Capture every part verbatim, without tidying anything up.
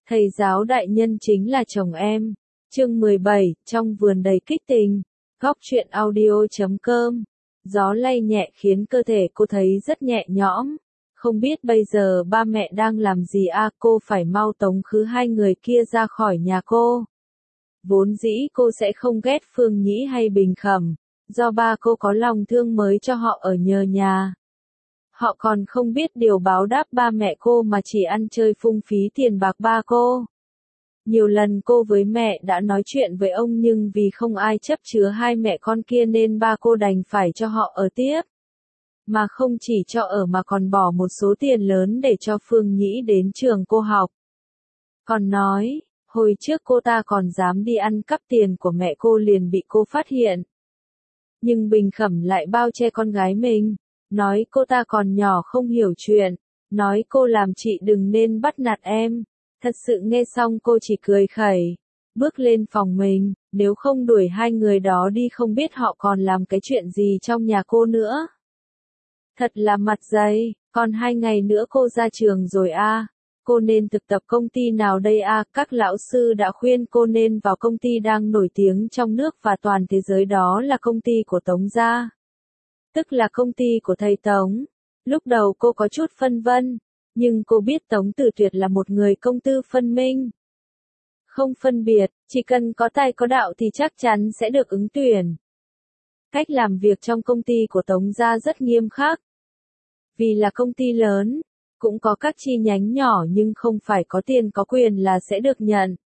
Thầy giáo đại nhân chính là chồng em. Chương mười bảy, trong vườn đầy kích tình. Góc truyện audio chấm com. Gió lay nhẹ khiến cơ thể cô thấy rất nhẹ nhõm. Không biết bây giờ ba mẹ đang làm gì à, cô phải mau tống khứ hai người kia ra khỏi nhà cô. Vốn dĩ cô sẽ không ghét Phương Nhĩ hay Bình Khẩm, do ba cô có lòng thương mới cho họ ở nhờ nhà. Họ còn không biết điều báo đáp ba mẹ cô mà chỉ ăn chơi phung phí tiền bạc ba cô. Nhiều lần cô với mẹ đã nói chuyện với ông nhưng vì không ai chấp chứa hai mẹ con kia nên ba cô đành phải cho họ ở tiếp. Mà không chỉ cho ở mà còn bỏ một số tiền lớn để cho Phương Nhĩ đến trường cô học. Còn nói, hồi trước cô ta còn dám đi ăn cắp tiền của mẹ cô liền bị cô phát hiện. Nhưng Bình Khẩm lại bao che con gái mình, nói cô ta còn nhỏ không hiểu chuyện, nói cô làm chị đừng nên bắt nạt em. Thật sự nghe xong cô chỉ cười khẩy, bước lên phòng mình, nếu không đuổi hai người đó đi không biết họ còn làm cái chuyện gì trong nhà cô nữa. Thật là mặt dày, còn hai ngày nữa cô ra trường rồi a, à. Cô nên thực tập công ty nào đây a, à? Các lão sư đã khuyên cô nên vào công ty đang nổi tiếng trong nước và toàn thế giới, đó là công ty của Tống gia. Tức là công ty của thầy Tống. Lúc đầu cô có chút phân vân, nhưng cô biết Tống Tử Tuyệt là một người công tư phân minh. Không phân biệt, chỉ cần có tài có đạo thì chắc chắn sẽ được ứng tuyển. Cách làm việc trong công ty của Tống gia rất nghiêm khắc. Vì là công ty lớn, cũng có các chi nhánh nhỏ nhưng không phải có tiền có quyền là sẽ được nhận.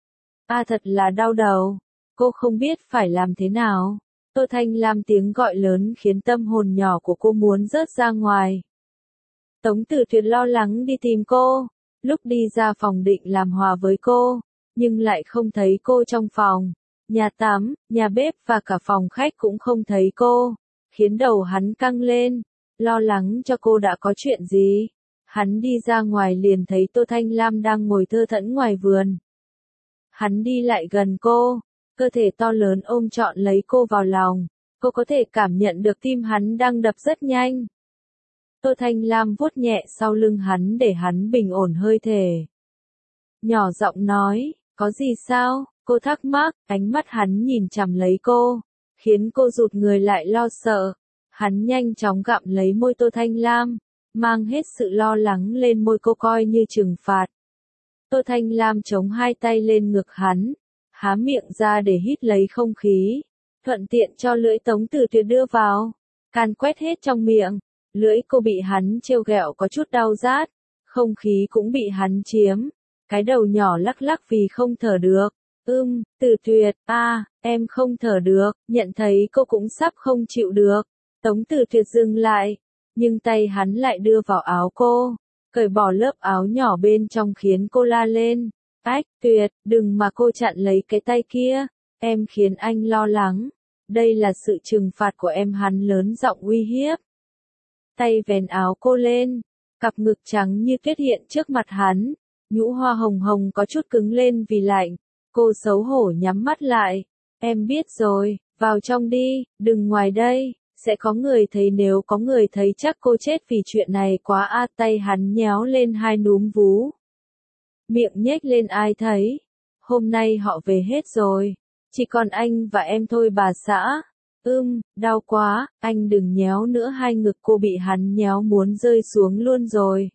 À thật là đau đầu, cô không biết phải làm thế nào. Tô Thanh Lam tiếng gọi lớn khiến tâm hồn nhỏ của cô muốn rớt ra ngoài. Tống Tử Tuyệt lo lắng đi tìm cô, lúc đi ra phòng định làm hòa với cô, nhưng lại không thấy cô trong phòng. Nhà tắm, nhà bếp và cả phòng khách cũng không thấy cô, khiến đầu hắn căng lên, lo lắng cho cô đã có chuyện gì. Hắn đi ra ngoài liền thấy Tô Thanh Lam đang ngồi thơ thẫn ngoài vườn. Hắn đi lại gần cô, cơ thể to lớn ôm trọn lấy cô vào lòng, cô có thể cảm nhận được tim hắn đang đập rất nhanh. Tô Thanh Lam vuốt nhẹ sau lưng hắn để hắn bình ổn hơi thể. Nhỏ giọng nói, có gì sao? Cô thắc mắc, ánh mắt hắn nhìn chằm lấy cô, khiến cô rụt người lại lo sợ. Hắn nhanh chóng gặm lấy môi Tô Thanh Lam, mang hết sự lo lắng lên môi cô coi như trừng phạt. Tô Thanh Lam chống hai tay lên ngực hắn, há miệng ra để hít lấy không khí, thuận tiện cho lưỡi Tống Tử Tuyệt đưa vào, càn quét hết trong miệng. Lưỡi cô bị hắn trêu ghẹo có chút đau rát, không khí cũng bị hắn chiếm, cái đầu nhỏ lắc lắc vì không thở được. Ưm, Tử Tuyệt, a, à, em không thở được, nhận thấy cô cũng sắp không chịu được. Tống Tử Tuyệt dừng lại, nhưng tay hắn lại đưa vào áo cô, cởi bỏ lớp áo nhỏ bên trong khiến cô la lên. Ách, Tuyệt, đừng mà cô chặn lấy cái tay kia, em khiến anh lo lắng. Đây là sự trừng phạt của em, hắn lớn giọng uy hiếp. Tay vén áo cô lên, cặp ngực trắng như tuyết hiện trước mặt hắn, nhũ hoa hồng hồng có chút cứng lên vì lạnh. Cô xấu hổ nhắm mắt lại. Em biết rồi, vào trong đi, đừng ngoài đây, sẽ có người thấy, nếu có người thấy chắc cô chết vì chuyện này quá a. Tay hắn nhéo lên hai núm vú, miệng nhếch lên, ai thấy. Hôm nay họ về hết rồi, chỉ còn anh và em thôi bà xã. Ưm, đau quá, anh đừng nhéo nữa. Hai ngực cô bị hắn nhéo muốn rơi xuống luôn rồi.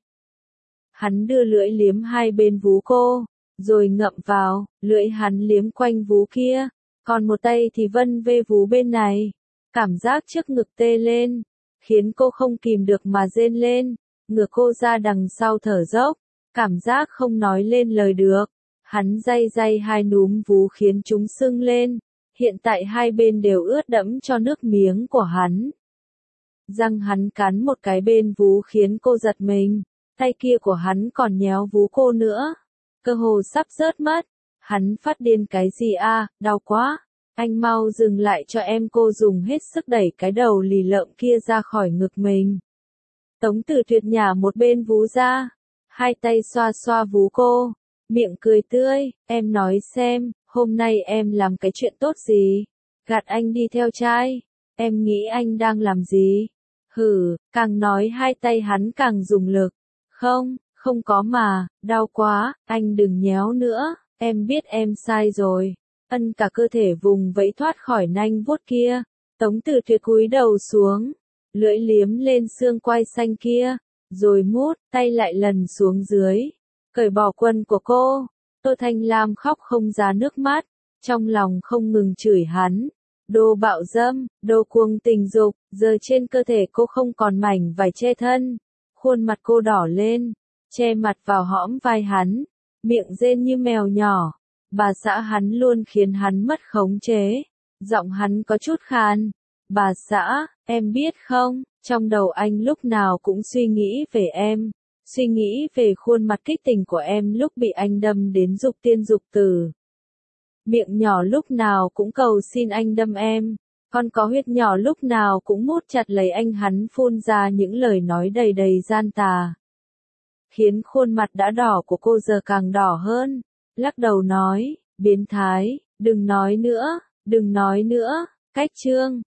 Hắn đưa lưỡi liếm hai bên vú cô, rồi ngậm vào, lưỡi hắn liếm quanh vú kia, còn một tay thì vân vê vú bên này. Cảm giác trước ngực tê lên, khiến cô không kìm được mà rên lên, ngửa cô ra đằng sau thở dốc, cảm giác không nói lên lời được. Hắn day day hai núm vú khiến chúng sưng lên, hiện tại hai bên đều ướt đẫm cho nước miếng của hắn. Răng hắn cắn một cái bên vú khiến cô giật mình, tay kia của hắn còn nhéo vú cô nữa, cơ hồ sắp rớt mất. Hắn phát điên, cái gì a, à, đau quá, anh mau dừng lại cho em. Cô dùng hết sức đẩy cái đầu lì lợm kia ra khỏi ngực mình. Tống Tử Tuyệt nhả một bên vú ra, hai tay xoa xoa vú cô, miệng cười tươi. Em nói xem, hôm nay em làm cái chuyện tốt gì? Gạt anh đi theo trai, em nghĩ anh đang làm gì? Hử, càng nói hai tay hắn càng dùng lực. Không, Không có mà, đau quá, anh đừng nhéo nữa, em biết em sai rồi. Ân cả cơ thể vùng vẫy thoát khỏi nanh vuốt kia. Tống Tử Tuyệt cúi đầu xuống, lưỡi liếm lên xương quai xanh kia, rồi mút, tay lại lần xuống dưới, cởi bỏ quần của cô. Tô Thanh Lam khóc không ra nước mắt, trong lòng không ngừng chửi hắn. Đồ bạo dâm, đồ cuồng tình dục, giờ trên cơ thể cô không còn mảnh vải che thân. Khuôn mặt cô đỏ lên, che mặt vào hõm vai hắn, miệng rên như mèo nhỏ. Bà xã hắn luôn khiến hắn mất khống chế. Giọng hắn có chút khàn. Bà xã, em biết không, trong đầu anh lúc nào cũng suy nghĩ về em. Suy nghĩ về khuôn mặt kích tình của em lúc bị anh đâm đến dục tiên dục tử. Miệng nhỏ lúc nào cũng cầu xin anh đâm em. Con có huyết nhỏ lúc nào cũng mút chặt lấy anh, hắn phun ra những lời nói đầy đầy gian tà. Khiến khuôn mặt đã đỏ của cô giờ càng đỏ hơn. Lắc đầu nói, biến thái, đừng nói nữa, đừng nói nữa, cách chương.